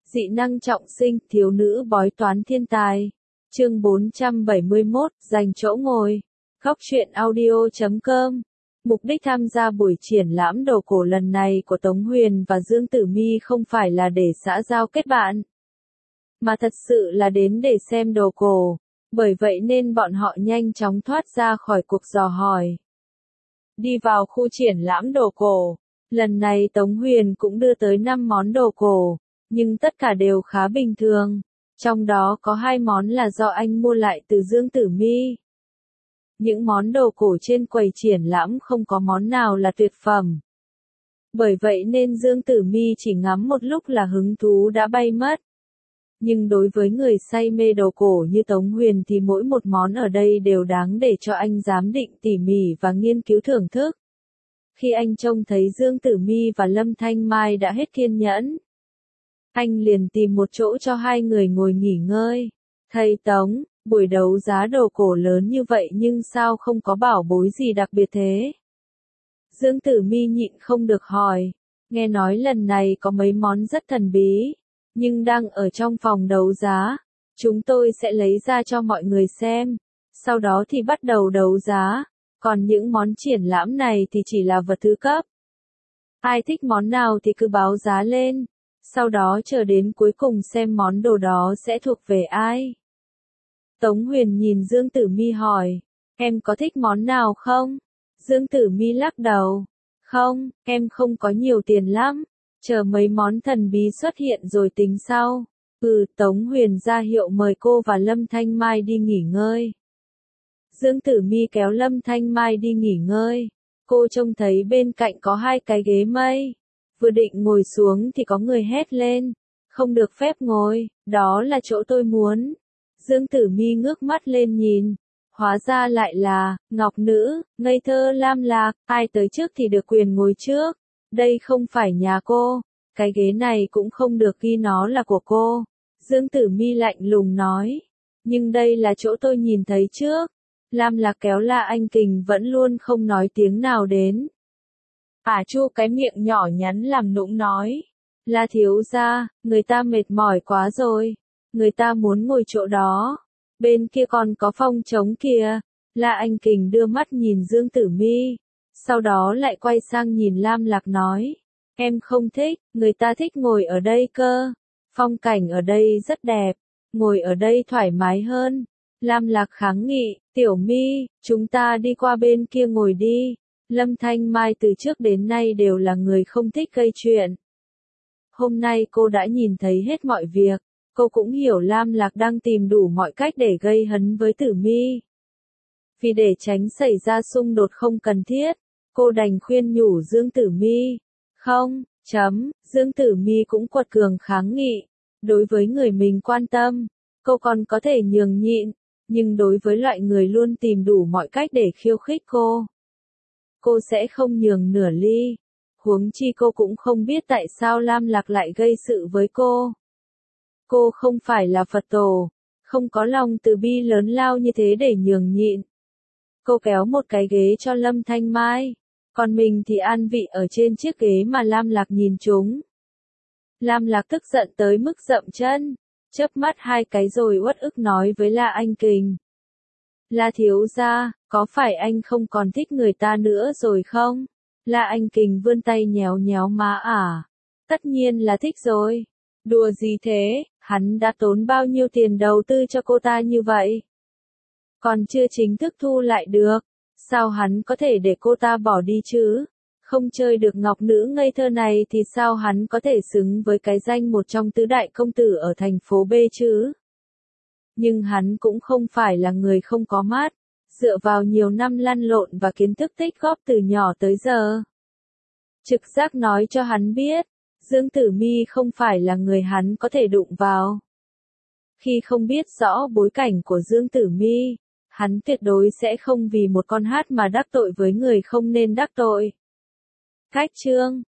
Dị năng trọng sinh, thiếu nữ bói toán thiên tài. Chương 471, dành chỗ ngồi. Góc truyện audio.com. Mục đích tham gia buổi triển lãm đồ cổ lần này của Tống Huyền và Dương Tử Mi không phải là để xã giao kết bạn, mà thật sự là đến để xem đồ cổ. Bởi vậy nên bọn họ nhanh chóng thoát ra khỏi cuộc dò hỏi. Đi vào khu triển lãm đồ cổ. Lần này Tống Huyền cũng đưa tới 5 món đồ cổ, nhưng tất cả đều khá bình thường. Trong đó có 2 món là do anh mua lại từ Dương Tử Mi. Những món đồ cổ trên quầy triển lãm không có món nào là tuyệt phẩm. Bởi vậy nên Dương Tử Mi chỉ ngắm một lúc là hứng thú đã bay mất. Nhưng đối với người say mê đồ cổ như Tống Huyền thì mỗi một món ở đây đều đáng để cho anh giám định tỉ mỉ và nghiên cứu thưởng thức. Khi anh trông thấy Dương Tử Mi và Lâm Thanh Mai đã hết kiên nhẫn, anh liền tìm một chỗ cho hai người ngồi nghỉ ngơi. Thầy Tống, buổi đấu giá đồ cổ lớn như vậy nhưng sao không có bảo bối gì đặc biệt thế? Dương Tử Mi nhịn không được hỏi. Nghe nói lần này có mấy món rất thần bí, nhưng đang ở trong phòng đấu giá. Chúng tôi sẽ lấy ra cho mọi người xem. Sau đó thì bắt đầu đấu giá. Còn những món triển lãm này thì chỉ là vật thứ cấp. Ai thích món nào thì cứ báo giá lên. Sau đó chờ đến cuối cùng xem món đồ đó sẽ thuộc về ai. Tống Huyền nhìn Dương Tử Mi hỏi. Em có thích món nào không? Dương Tử Mi lắc đầu. Không, em không có nhiều tiền lắm. Chờ mấy món thần bí xuất hiện rồi tính sau. Tống Huyền ra hiệu mời cô và Lâm Thanh Mai đi nghỉ ngơi. Dương Tử Mi kéo Lâm Thanh Mai đi nghỉ ngơi. Cô trông thấy bên cạnh có 2 cái ghế mây. Vừa định ngồi xuống thì có người hét lên. Không được phép ngồi, đó là chỗ tôi muốn. Dương Tử Mi ngước mắt lên nhìn. Hóa ra lại là, ngọc nữ, ngây thơ lam lạc, ai tới trước thì được quyền ngồi trước. Đây không phải nhà cô, cái ghế này cũng không được ghi nó là của cô. Dương Tử Mi lạnh lùng nói. Nhưng đây là chỗ tôi nhìn thấy trước. Lam Lạc kéo La Anh Kình vẫn luôn không nói tiếng nào đến. Chu cái miệng nhỏ nhắn làm nũng nói. La thiếu gia, người ta mệt mỏi quá rồi. Người ta muốn ngồi chỗ đó. Bên kia còn có phòng trống kìa. La Anh Kình đưa mắt nhìn Dương Tử Mi. Sau đó lại quay sang nhìn Lam Lạc nói. Em không thích, người ta thích ngồi ở đây cơ. Phong cảnh ở đây rất đẹp. Ngồi ở đây thoải mái hơn. Lam Lạc kháng nghị, Tiểu Mi, chúng ta đi qua bên kia ngồi đi. Lâm Thanh Mai từ trước đến nay đều là người không thích gây chuyện. Hôm nay cô đã nhìn thấy hết mọi việc. Cô cũng hiểu Lam Lạc đang tìm đủ mọi cách để gây hấn với Tử Mi. Vì để tránh xảy ra xung đột không cần thiết, cô đành khuyên nhủ Dương Tử Mi. Không, Dương Tử Mi cũng quật cường kháng nghị. Đối với người mình quan tâm, cô còn có thể nhường nhịn. Nhưng đối với loại người luôn tìm đủ mọi cách để khiêu khích cô sẽ không nhường nửa ly. Huống chi cô cũng không biết tại sao Lam Lạc lại gây sự với cô. Cô không phải là Phật tổ, không có lòng từ bi lớn lao như thế để nhường nhịn. Cô kéo một cái ghế cho Lâm Thanh Mai, còn mình thì an vị ở trên chiếc ghế mà Lam Lạc nhìn chúng. Lam Lạc tức giận tới mức dậm chân, chớp mắt 2 cái rồi uất ức nói với La Anh Kình. La thiếu gia, có phải anh không còn thích người ta nữa rồi không? La Anh Kình vươn tay nhéo nhéo má Tất nhiên là thích rồi. Đùa gì thế, hắn đã tốn bao nhiêu tiền đầu tư cho cô ta như vậy? Còn chưa chính thức thu lại được. Sao hắn có thể để cô ta bỏ đi chứ? Không chơi được ngọc nữ ngây thơ này thì sao hắn có thể xứng với cái danh một trong tứ đại công tử ở thành phố B chứ? Nhưng hắn cũng không phải là người không có mắt, dựa vào nhiều năm lăn lộn và kiến thức tích góp từ nhỏ tới giờ. Trực giác nói cho hắn biết, Dương Tử Mi không phải là người hắn có thể đụng vào. Khi không biết rõ bối cảnh của Dương Tử Mi, hắn tuyệt đối sẽ không vì một con hát mà đắc tội với người không nên đắc tội. Cách chương